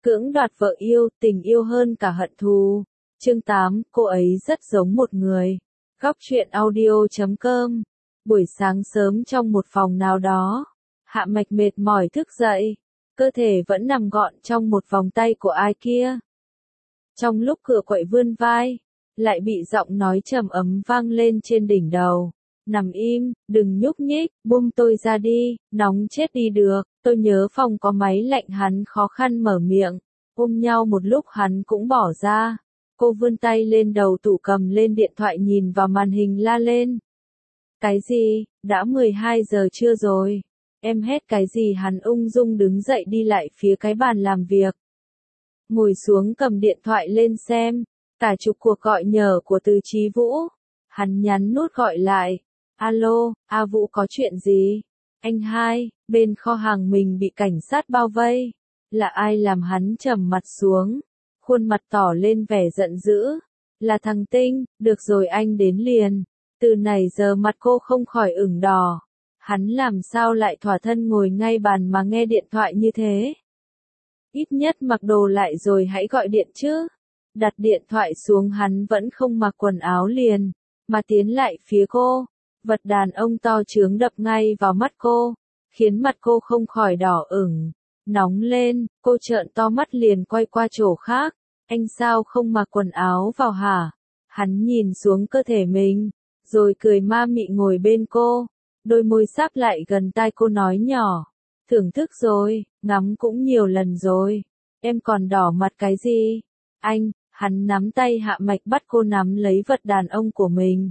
Cưỡng đoạt vợ yêu, tình yêu hơn cả hận thù. Chương 8, cô ấy rất giống một người. Góc truyện audio.com. Buổi sáng sớm trong một phòng nào đó, Hạ Mạch mệt mỏi thức dậy, cơ thể vẫn nằm gọn trong một vòng tay của ai kia. Trong lúc cửa quậy vươn vai, lại bị giọng nói trầm ấm vang lên trên đỉnh đầu. Nằm im, đừng nhúc nhích, buông tôi ra đi, nóng chết đi được. Tôi nhớ phòng có máy lạnh, hắn khó khăn mở miệng. Ôm nhau một lúc hắn cũng bỏ ra. Cô vươn tay lên đầu tủ cầm lên điện thoại nhìn vào màn hình la lên. Cái gì, đã 12 giờ trưa rồi. Em hét cái gì? Hắn ung dung đứng dậy đi lại phía cái bàn làm việc. Ngồi xuống cầm điện thoại lên xem. Cả chục cuộc gọi nhờ của Từ Chí Vũ. Hắn nhắn nút gọi lại. Alo, A Vũ có chuyện gì? Anh hai, bên kho hàng mình bị cảnh sát bao vây. Là ai làm? Hắn trầm mặt xuống. Khuôn mặt tỏ lên vẻ giận dữ. Là thằng Tinh, được rồi anh đến liền. Từ nãy giờ mặt cô không khỏi ửng đỏ. Hắn làm sao lại thỏa thân ngồi ngay bàn mà nghe điện thoại như thế? Ít nhất mặc đồ lại rồi hãy gọi điện chứ. Đặt điện thoại xuống hắn vẫn không mặc quần áo liền, mà tiến lại phía cô. Vật đàn ông to trướng đập ngay vào mắt cô, khiến mặt cô không khỏi đỏ ửng, nóng lên. Cô trợn to mắt liền quay qua chỗ khác. Anh sao không mặc quần áo vào hả? Hắn nhìn xuống cơ thể mình, rồi cười ma mị ngồi bên cô. Đôi môi sáp lại gần tai cô nói nhỏ. Thưởng thức rồi, ngắm cũng nhiều lần rồi. Em còn đỏ mặt cái gì? Anh, hắn nắm tay Hạ Mạch bắt cô nắm lấy vật đàn ông của mình.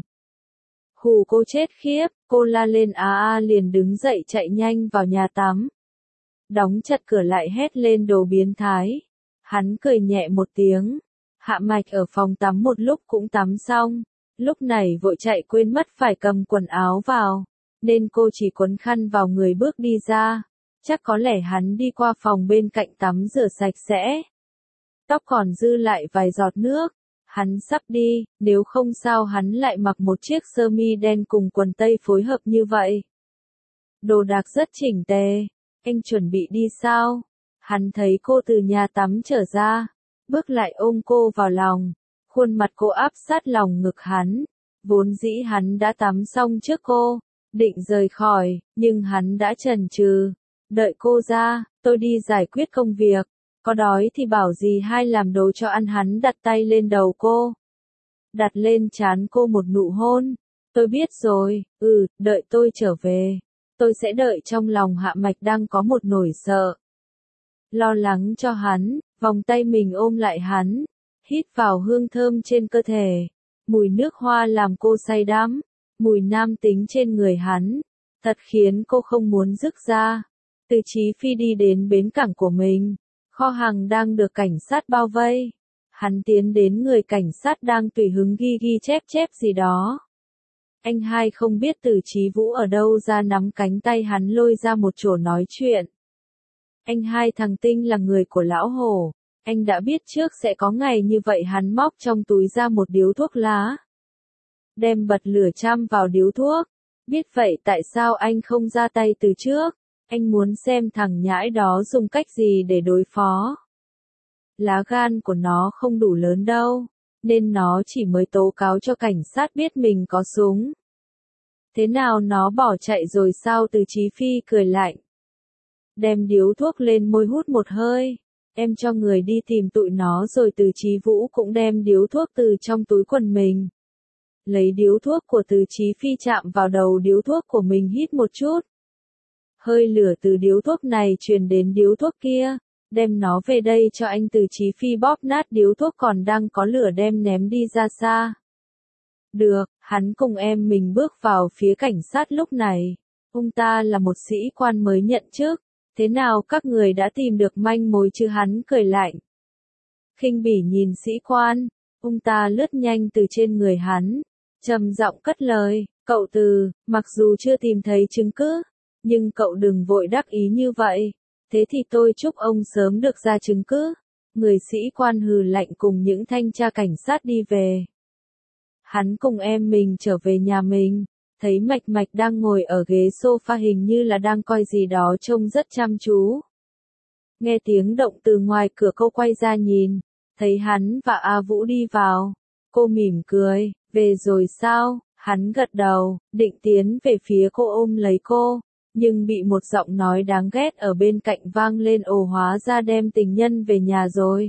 Hù cô chết khiếp, cô la lên liền đứng dậy chạy nhanh vào nhà tắm. Đóng chặt cửa lại hét lên đồ biến thái. Hắn cười nhẹ một tiếng. Hạ Mạch ở phòng tắm một lúc cũng tắm xong. Lúc này vội chạy quên mất phải cầm quần áo vào. Nên cô chỉ quấn khăn vào người bước đi ra. Chắc có lẽ hắn đi qua phòng bên cạnh tắm rửa sạch sẽ. Tóc còn dư lại vài giọt nước. Hắn sắp đi, nếu không sao hắn lại mặc một chiếc sơ mi đen cùng quần tây phối hợp như vậy. Đồ đạc rất chỉnh tề. Anh chuẩn bị đi sao? Hắn thấy cô từ nhà tắm trở ra, bước lại ôm cô vào lòng. Khuôn mặt cô áp sát lòng ngực hắn. Vốn dĩ hắn đã tắm xong trước cô, định rời khỏi, nhưng hắn đã chần chừ. Đợi cô ra, tôi đi giải quyết công việc. Có đói thì bảo dì hai làm đồ cho ăn. Hắn đặt tay lên đầu cô, đặt lên trán cô một nụ hôn. Tôi biết rồi, đợi tôi trở về. Tôi sẽ đợi. Trong lòng Hạ Mạch đang có một nỗi sợ, lo lắng cho hắn, vòng tay mình ôm lại hắn, hít vào hương thơm trên cơ thể. Mùi nước hoa làm cô say đắm, mùi nam tính trên người hắn, thật khiến cô không muốn dứt ra. Từ Chí Phi đi đến bến cảng của mình, kho hàng đang được cảnh sát bao vây. Hắn tiến đến người cảnh sát đang tùy hứng ghi chép gì đó. Anh hai không biết Từ Chí Vũ ở đâu ra, nắm cánh tay hắn lôi ra một chỗ nói chuyện. Anh hai, thằng Tinh là người của lão Hồ. Anh đã biết trước sẽ có ngày như vậy. Hắn móc trong túi ra một điếu thuốc lá, đem bật lửa châm vào điếu thuốc. Biết vậy tại sao anh không ra tay từ trước? Anh muốn xem thằng nhãi đó dùng cách gì để đối phó. Lá gan của nó không đủ lớn đâu, nên nó chỉ mới tố cáo cho cảnh sát biết mình có súng. Thế nào nó bỏ chạy rồi sao? Từ Chí Phi cười lạnh, đem điếu thuốc lên môi hút một hơi. Em cho người đi tìm tụi nó rồi. Từ Chí Vũ cũng đem điếu thuốc từ trong túi quần mình, lấy điếu thuốc của Từ Chí Phi chạm vào đầu điếu thuốc của mình, hít một chút. Hơi lửa từ điếu thuốc này truyền đến điếu thuốc kia. Đem nó về đây cho anh. Từ Chí Phi bóp nát điếu thuốc còn đang có lửa đem ném đi ra xa. Được, hắn cùng em mình bước vào phía cảnh sát lúc này. Ông ta là một sĩ quan mới nhận chức. Thế nào các người đã tìm được manh mối chứ? Hắn cười lạnh, khinh bỉ nhìn sĩ quan. Ông ta lướt nhanh từ trên người hắn, trầm giọng cất lời. Cậu Từ, mặc dù chưa tìm thấy chứng cứ, nhưng cậu đừng vội đắc ý như vậy. Thế thì tôi chúc ông sớm được ra chứng cứ. Người sĩ quan hừ lạnh cùng những thanh tra cảnh sát đi về. Hắn cùng em mình trở về nhà mình. Thấy Mạch Mạch đang ngồi ở ghế sofa, hình như là đang coi gì đó, trông rất chăm chú. Nghe tiếng động từ ngoài cửa, cô quay ra nhìn, thấy hắn và A Vũ đi vào. Cô mỉm cười, về rồi sao? Hắn gật đầu, định tiến về phía cô ôm lấy cô, nhưng bị một giọng nói đáng ghét ở bên cạnh vang lên, ồ hóa ra đem tình nhân về nhà rồi.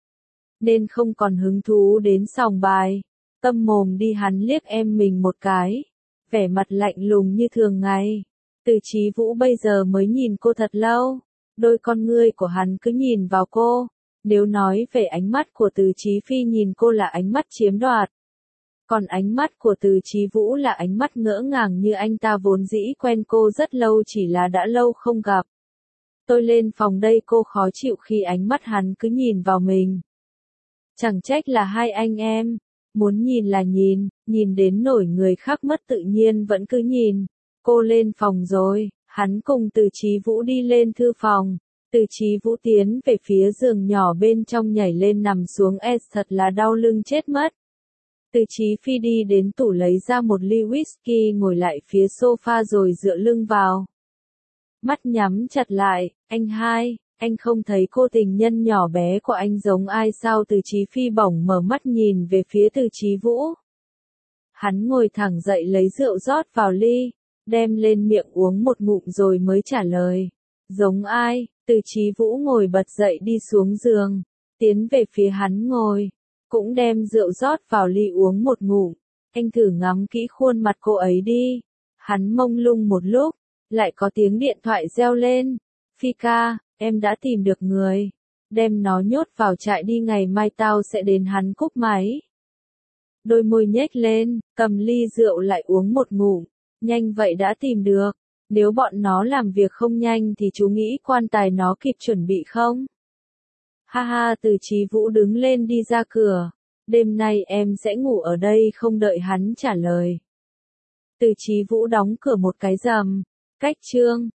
Nên không còn hứng thú đến sòng bài. Câm mồm đi, hắn liếc em mình một cái, vẻ mặt lạnh lùng như thường ngày. Từ Chí Vũ bây giờ mới nhìn cô thật lâu, đôi con ngươi của hắn cứ nhìn vào cô. Nếu nói về ánh mắt của Từ Chí Phi nhìn cô là ánh mắt chiếm đoạt, còn ánh mắt của Từ Chí Vũ là ánh mắt ngỡ ngàng, như anh ta vốn dĩ quen cô rất lâu, chỉ là đã lâu không gặp. Tôi lên phòng đây, cô khó chịu khi ánh mắt hắn cứ nhìn vào mình. Chẳng trách là hai anh em, muốn nhìn là nhìn đến nỗi người khác mất tự nhiên vẫn cứ nhìn. Cô lên phòng rồi, hắn cùng Từ Chí Vũ đi lên thư phòng. Từ Chí Vũ tiến về phía giường nhỏ bên trong, nhảy lên nằm xuống, thật là đau lưng chết mất. Từ Chí Phi đi đến tủ lấy ra một ly whisky, ngồi lại phía sofa rồi dựa lưng vào. Mắt nhắm chặt lại, anh không thấy cô tình nhân nhỏ bé của anh giống ai sao? Từ Chí Phi bỗng mở mắt nhìn về phía Từ Chí Vũ. Hắn ngồi thẳng dậy lấy rượu rót vào ly, đem lên miệng uống một ngụm rồi mới trả lời. Giống ai? Từ Chí Vũ ngồi bật dậy đi xuống giường, tiến về phía hắn ngồi, cũng đem rượu rót vào ly uống một ngụm. Anh thử ngắm kỹ khuôn mặt cô ấy đi. Hắn mông lung một lúc, lại có tiếng điện thoại reo lên. Phi ca, em đã tìm được người. Đem nó nhốt vào trại đi, ngày mai tao sẽ đến. Hắn cúp máy. Đôi môi nhếch lên, cầm ly rượu lại uống một ngụm. Nhanh vậy đã tìm được. Nếu bọn nó làm việc không nhanh thì chú nghĩ quan tài nó kịp chuẩn bị không? Ha ha, Từ Chí Vũ đứng lên đi ra cửa. Đêm nay em sẽ ngủ ở đây. Không đợi hắn trả lời, Từ Chí Vũ đóng cửa một cái rầm. Cách chương